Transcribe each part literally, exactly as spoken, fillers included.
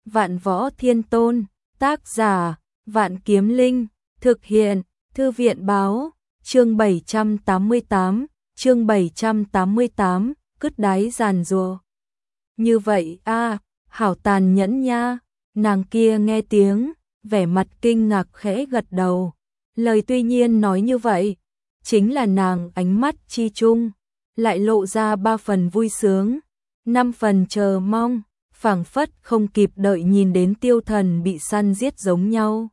Vạn Võ Thiên Tôn, tác giả, Vạn Kiếm Linh, thực hiện, Thư viện báo, chương bảy trăm tám mươi tám, chương bảy trăm tám mươi tám, cứt đáy giàn rùa. Như vậy a, à, hảo tàn nhẫn nha, nàng kia nghe tiếng, vẻ mặt kinh ngạc khẽ gật đầu. Lời tuy nhiên nói như vậy, chính là nàng ánh mắt chi chung, lại lộ ra ba phần vui sướng, năm phần chờ mong, phảng phất không kịp đợi nhìn đến Tiêu Thần bị săn giết giống nhau.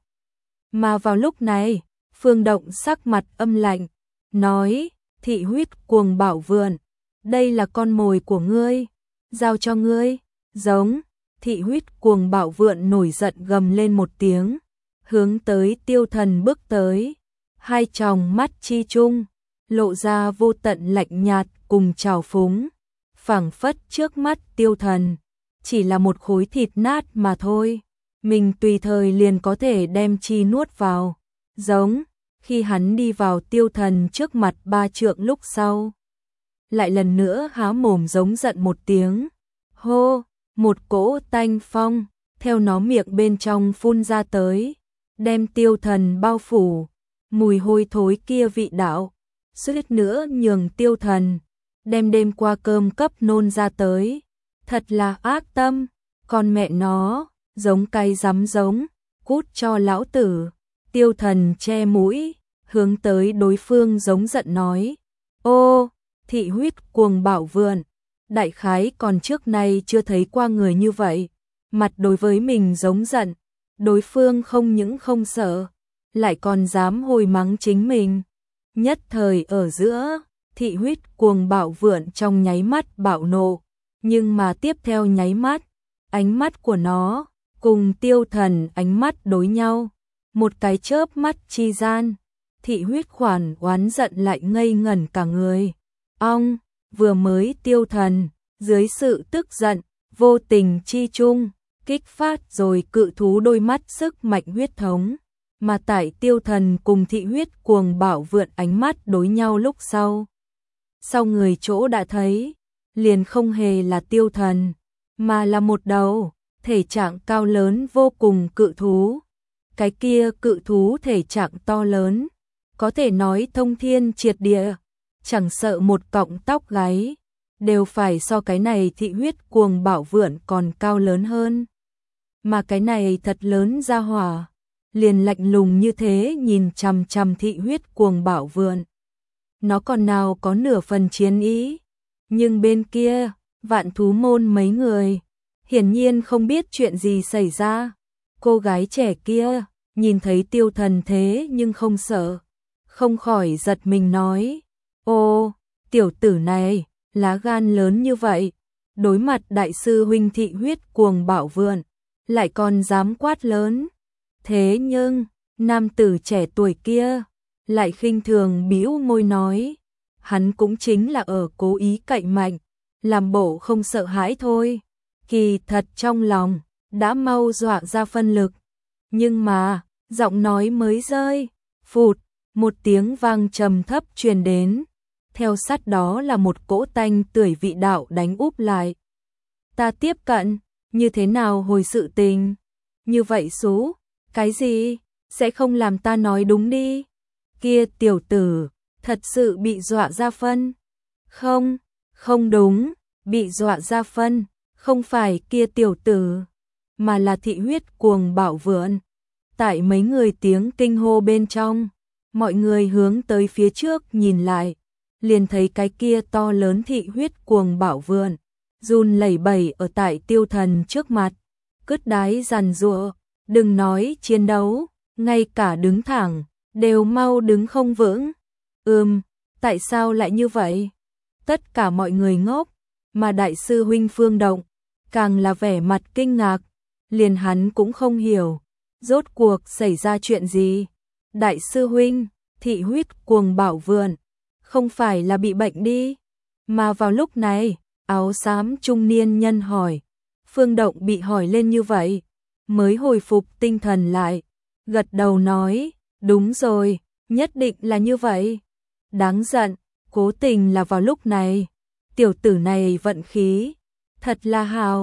Mà vào lúc này, Phương Động sắc mặt âm lạnh, nói, thị huyết cuồng bảo vượn, đây là con mồi của ngươi, giao cho ngươi, giống, thị huyết cuồng bảo vượn nổi giận gầm lên một tiếng, hướng tới Tiêu Thần bước tới, hai tròng mắt chi chung, lộ ra vô tận lạnh nhạt cùng trào phúng, phảng phất trước mắt Tiêu Thần, chỉ là một khối thịt nát mà thôi, mình tùy thời liền có thể đem chi nuốt vào, giống, khi hắn đi vào Tiêu Thần trước mặt ba trượng lúc sau. Lại lần nữa há mồm giống giận một tiếng, hô, một cỗ tanh phong, theo nó miệng bên trong phun ra tới, đem Tiêu Thần bao phủ, mùi hôi thối kia vị đạo, suýt nữa nhường Tiêu Thần, đem đêm qua cơm cấp nôn ra tới, thật là ác tâm, con mẹ nó, giống cay rắm giống, cút cho lão tử, Tiêu Thần che mũi, hướng tới đối phương giống giận nói, ô, thị huyết cuồng bảo vượn, đại khái còn trước nay chưa thấy qua người như vậy, mặt đối với mình giống giận, đối phương không những không sợ, lại còn dám hồi mắng chính mình. Nhất thời ở giữa, thị huyết cuồng bảo vượn trong nháy mắt bạo nộ, nhưng mà tiếp theo nháy mắt, ánh mắt của nó cùng Tiêu Thần ánh mắt đối nhau, một cái chớp mắt chi gian, thị huyết khoản oán giận lại ngây ngẩn cả người. Ong, vừa mới Tiêu Thần, dưới sự tức giận, vô tình chi chung, kích phát rồi cự thú đôi mắt sức mạnh huyết thống, mà tại Tiêu Thần cùng thị huyết cuồng bảo vượn ánh mắt đối nhau lúc sau. Sau người chỗ đã thấy, liền không hề là Tiêu Thần, mà là một đầu, thể trạng cao lớn vô cùng cự thú. Cái kia cự thú thể trạng to lớn, có thể nói thông thiên triệt địa, chẳng sợ một cọng tóc gáy, đều phải so cái này thị huyết cuồng bảo vượn còn cao lớn hơn. Mà cái này thật lớn ra hỏa, liền lạnh lùng như thế nhìn chằm chằm thị huyết cuồng bảo vượn. Nó còn nào có nửa phần chiến ý, nhưng bên kia, Vạn Thú môn mấy người, hiển nhiên không biết chuyện gì xảy ra. Cô gái trẻ kia, nhìn thấy Tiêu Thần thế nhưng không sợ, không khỏi giật mình nói, ô, tiểu tử này, lá gan lớn như vậy, đối mặt đại sư huynh thị huyết cuồng bảo vượn, lại còn dám quát lớn. Thế nhưng, nam tử trẻ tuổi kia, lại khinh thường bĩu môi nói, hắn cũng chính là ở cố ý cậy mạnh, làm bộ không sợ hãi thôi, kỳ thật trong lòng, đã mau dọa ra phân lực. Nhưng mà, giọng nói mới rơi, phụt, một tiếng vang trầm thấp truyền đến, theo sát đó là một cỗ tanh tưởi vị đạo đánh úp lại. Ta tiếp cận, như thế nào hồi sự tình? Như vậy số, cái gì? Sẽ không làm ta nói đúng đi. Kia tiểu tử, thật sự bị dọa ra phân. Không, không đúng, bị dọa ra phân, không phải kia tiểu tử, mà là thị huyết cuồng bảo vượn. Tại mấy người tiếng kinh hô bên trong, mọi người hướng tới phía trước nhìn lại, liền thấy cái kia to lớn thị huyết cuồng bảo vượn, run lẩy bẩy ở tại Tiêu Thần trước mặt, cứt đáy giàn giụa, đừng nói chiến đấu, ngay cả đứng thẳng, đều mau đứng không vững. Ừm, tại sao lại như vậy? Tất cả mọi người ngốc, mà đại sư huynh Phương Động, càng là vẻ mặt kinh ngạc, liền hắn cũng không hiểu, rốt cuộc xảy ra chuyện gì. Đại sư huynh, thị huyết cuồng bảo vượn, không phải là bị bệnh đi? Mà vào lúc này, áo xám trung niên nhân hỏi, Phương Động bị hỏi lên như vậy, mới hồi phục tinh thần lại, gật đầu nói, đúng rồi, nhất định là như vậy. Đáng giận, cố tình là vào lúc này, tiểu tử này vận khí, thật là hào,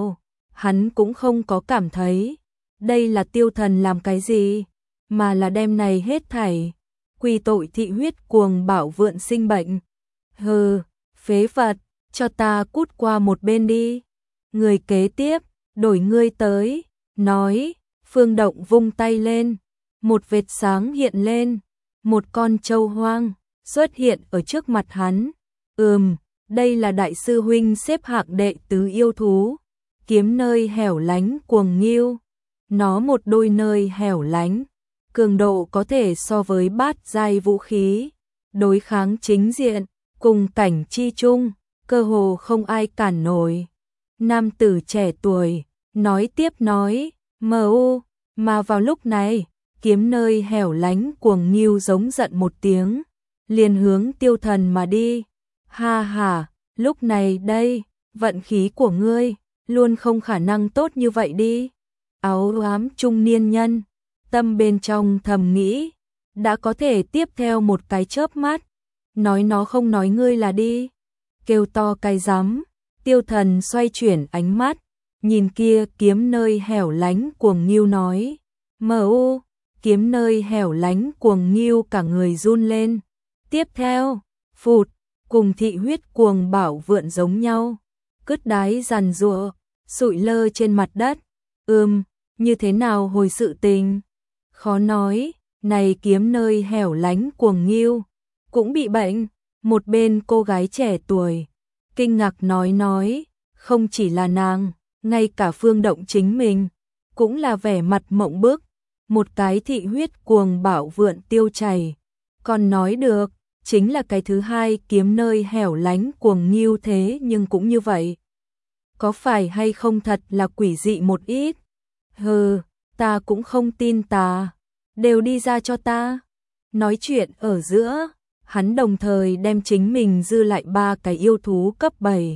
hắn cũng không có cảm thấy đây là Tiêu Thần làm cái gì, mà là đem này hết thảy quy tội thị huyết cuồng bảo vượn sinh bệnh. Hừ, phế vật, cho ta cút qua một bên đi. Người kế tiếp, đổi ngươi tới, nói, Phương Động vung tay lên, một vệt sáng hiện lên, một con trâu hoang xuất hiện ở trước mặt hắn. Ừm, đây là đại sư huynh xếp hạng đệ tứ yêu thú, kiếm nơi hẻo lánh cuồng nghiêu. Nó một đôi nơi hẻo lánh, cường độ có thể so với bát giai vũ khí, đối kháng chính diện, cùng cảnh chi chung, cơ hồ không ai cản nổi. Nam tử trẻ tuổi, nói tiếp nói, mờ u, mà vào lúc này, kiếm nơi hẻo lánh cuồng nghiêu giống giận một tiếng, liền hướng Tiêu Thần mà đi. Ha ha, lúc này đây, vận khí của ngươi, luôn không khả năng tốt như vậy đi. Áo ám trung niên nhân, tâm bên trong thầm nghĩ, đã có thể tiếp theo một cái chớp mắt, nói nó không nói ngươi là đi. Kêu to cái rắm. Tiêu Thần xoay chuyển ánh mắt, nhìn kia kiếm nơi hẻo lánh cuồng nghiêu nói, mờ u, kiếm nơi hẻo lánh cuồng nghiêu cả người run lên. Tiếp theo, phụt, cùng thị huyết cuồng bảo vượn giống nhau, cứt đái giàn giụa, sụi lơ trên mặt đất. Ừm, như thế nào hồi sự tình? Khó nói, này kiếm nơi hẻo lánh cuồng nghiêu cũng bị bệnh. Một bên cô gái trẻ tuổi kinh ngạc nói nói, không chỉ là nàng, ngay cả Phương Động chính mình cũng là vẻ mặt mộng bức. Một cái thị huyết cuồng bảo vượn tiêu chảy, còn nói được, chính là cái thứ hai kiếm nơi hẻo lánh cuồng nghiêu thế nhưng cũng như vậy. Có phải hay không thật là quỷ dị một ít? Hừ, ta cũng không tin tà, đều đi ra cho ta. Nói chuyện ở giữa, hắn đồng thời đem chính mình dư lại ba cái yêu thú cấp bảy.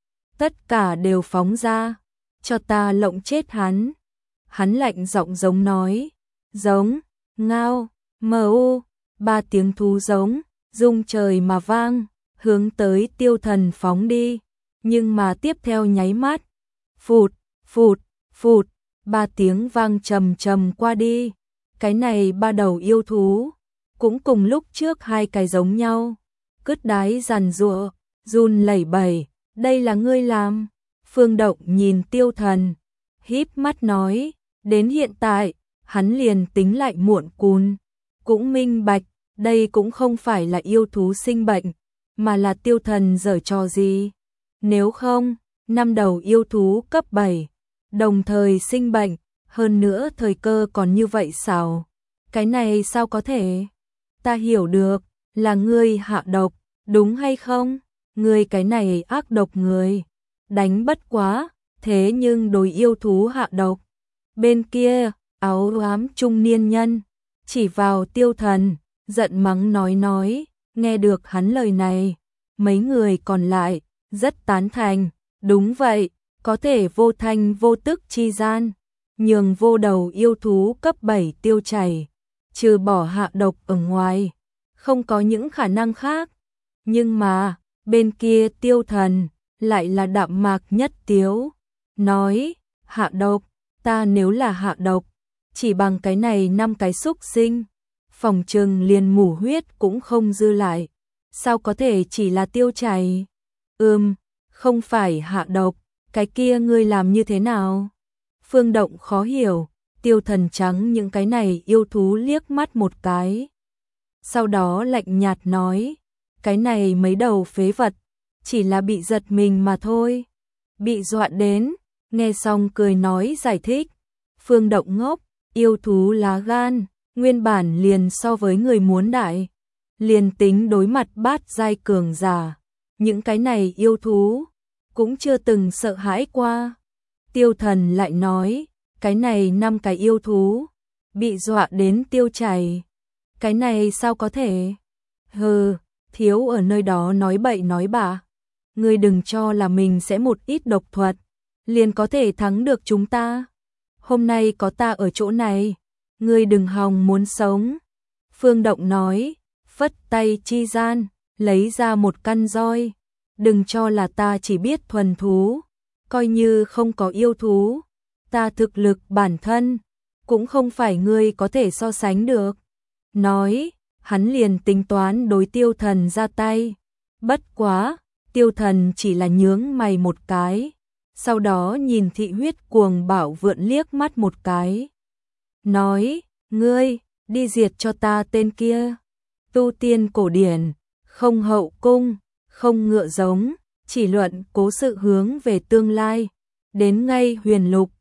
Tất cả đều phóng ra, cho ta lộng chết hắn. Hắn lạnh giọng giống nói, giống, ngao, mờ u, ba tiếng thú giống, rung trời mà vang, hướng tới Tiêu Thần phóng đi. Nhưng mà tiếp theo nháy mắt, phụt, phụt, phụt, ba tiếng vang trầm trầm qua đi. Cái này ba đầu yêu thú cũng cùng lúc trước hai cái giống nhau, cứt đái giàn giụa, run lẩy bẩy. Đây là ngươi làm? Phương Động nhìn Tiêu Thần, híp mắt nói, đến hiện tại, hắn liền tính lại muộn cún, cũng minh bạch, đây cũng không phải là yêu thú sinh bệnh, mà là Tiêu Thần giở trò gì. Nếu không, năm đầu yêu thú cấp bảy, đồng thời sinh bệnh, hơn nữa thời cơ còn như vậy sao? Cái này sao có thể? Ta hiểu được, là ngươi hạ độc, đúng hay không? Ngươi cái này ác độc người, đánh bất quá, thế nhưng đối yêu thú hạ độc. Bên kia, áo ám trung niên nhân, chỉ vào Tiêu Thần, giận mắng nói nói, nghe được hắn lời này, mấy người còn lại, rất tán thành, đúng vậy, có thể vô thanh vô tức chi gian, nhường vô đầu yêu thú cấp bảy tiêu chảy, trừ bỏ hạ độc ở ngoài, không có những khả năng khác. Nhưng mà, bên kia Tiêu Thần, lại là đạm mạc nhất tiếu, nói, hạ độc, ta nếu là hạ độc, chỉ bằng cái này năm cái xúc sinh, phòng trừng liền mủ huyết cũng không dư lại, sao có thể chỉ là tiêu chảy? Ừm, không phải hạ độc, cái kia ngươi làm như thế nào? Phương Động khó hiểu, Tiêu Thần trắng những cái này yêu thú liếc mắt một cái. Sau đó lạnh nhạt nói, cái này mấy đầu phế vật, chỉ là bị giật mình mà thôi. Bị dọa đến, nghe xong cười nói giải thích. Phương Động ngốc, yêu thú lá gan, nguyên bản liền so với người muốn đại. Liền tính đối mặt bát giai cường giả, những cái này yêu thú, cũng chưa từng sợ hãi qua. Tiêu Thần lại nói, cái này năm cái yêu thú, bị dọa đến tiêu chảy. Cái này sao có thể? Hừ, thiếu ở nơi đó nói bậy nói bạ. Ngươi đừng cho là mình sẽ một ít độc thuật, liền có thể thắng được chúng ta. Hôm nay có ta ở chỗ này, ngươi đừng hòng muốn sống. Phương Động nói, phất tay chi gian, lấy ra một căn roi. Đừng cho là ta chỉ biết thuần thú, coi như không có yêu thú, ta thực lực bản thân, cũng không phải ngươi có thể so sánh được. Nói, hắn liền tính toán đối Tiêu Thần ra tay. Bất quá, Tiêu Thần chỉ là nhướng mày một cái, sau đó nhìn Thị Huyết Cuồng Bảo Vượn liếc mắt một cái. Nói, ngươi, đi diệt cho ta tên kia. Tu tiên cổ điển, không hậu cung, không ngựa giống, chỉ luận cố sự hướng về tương lai. Đến ngay huyền lục,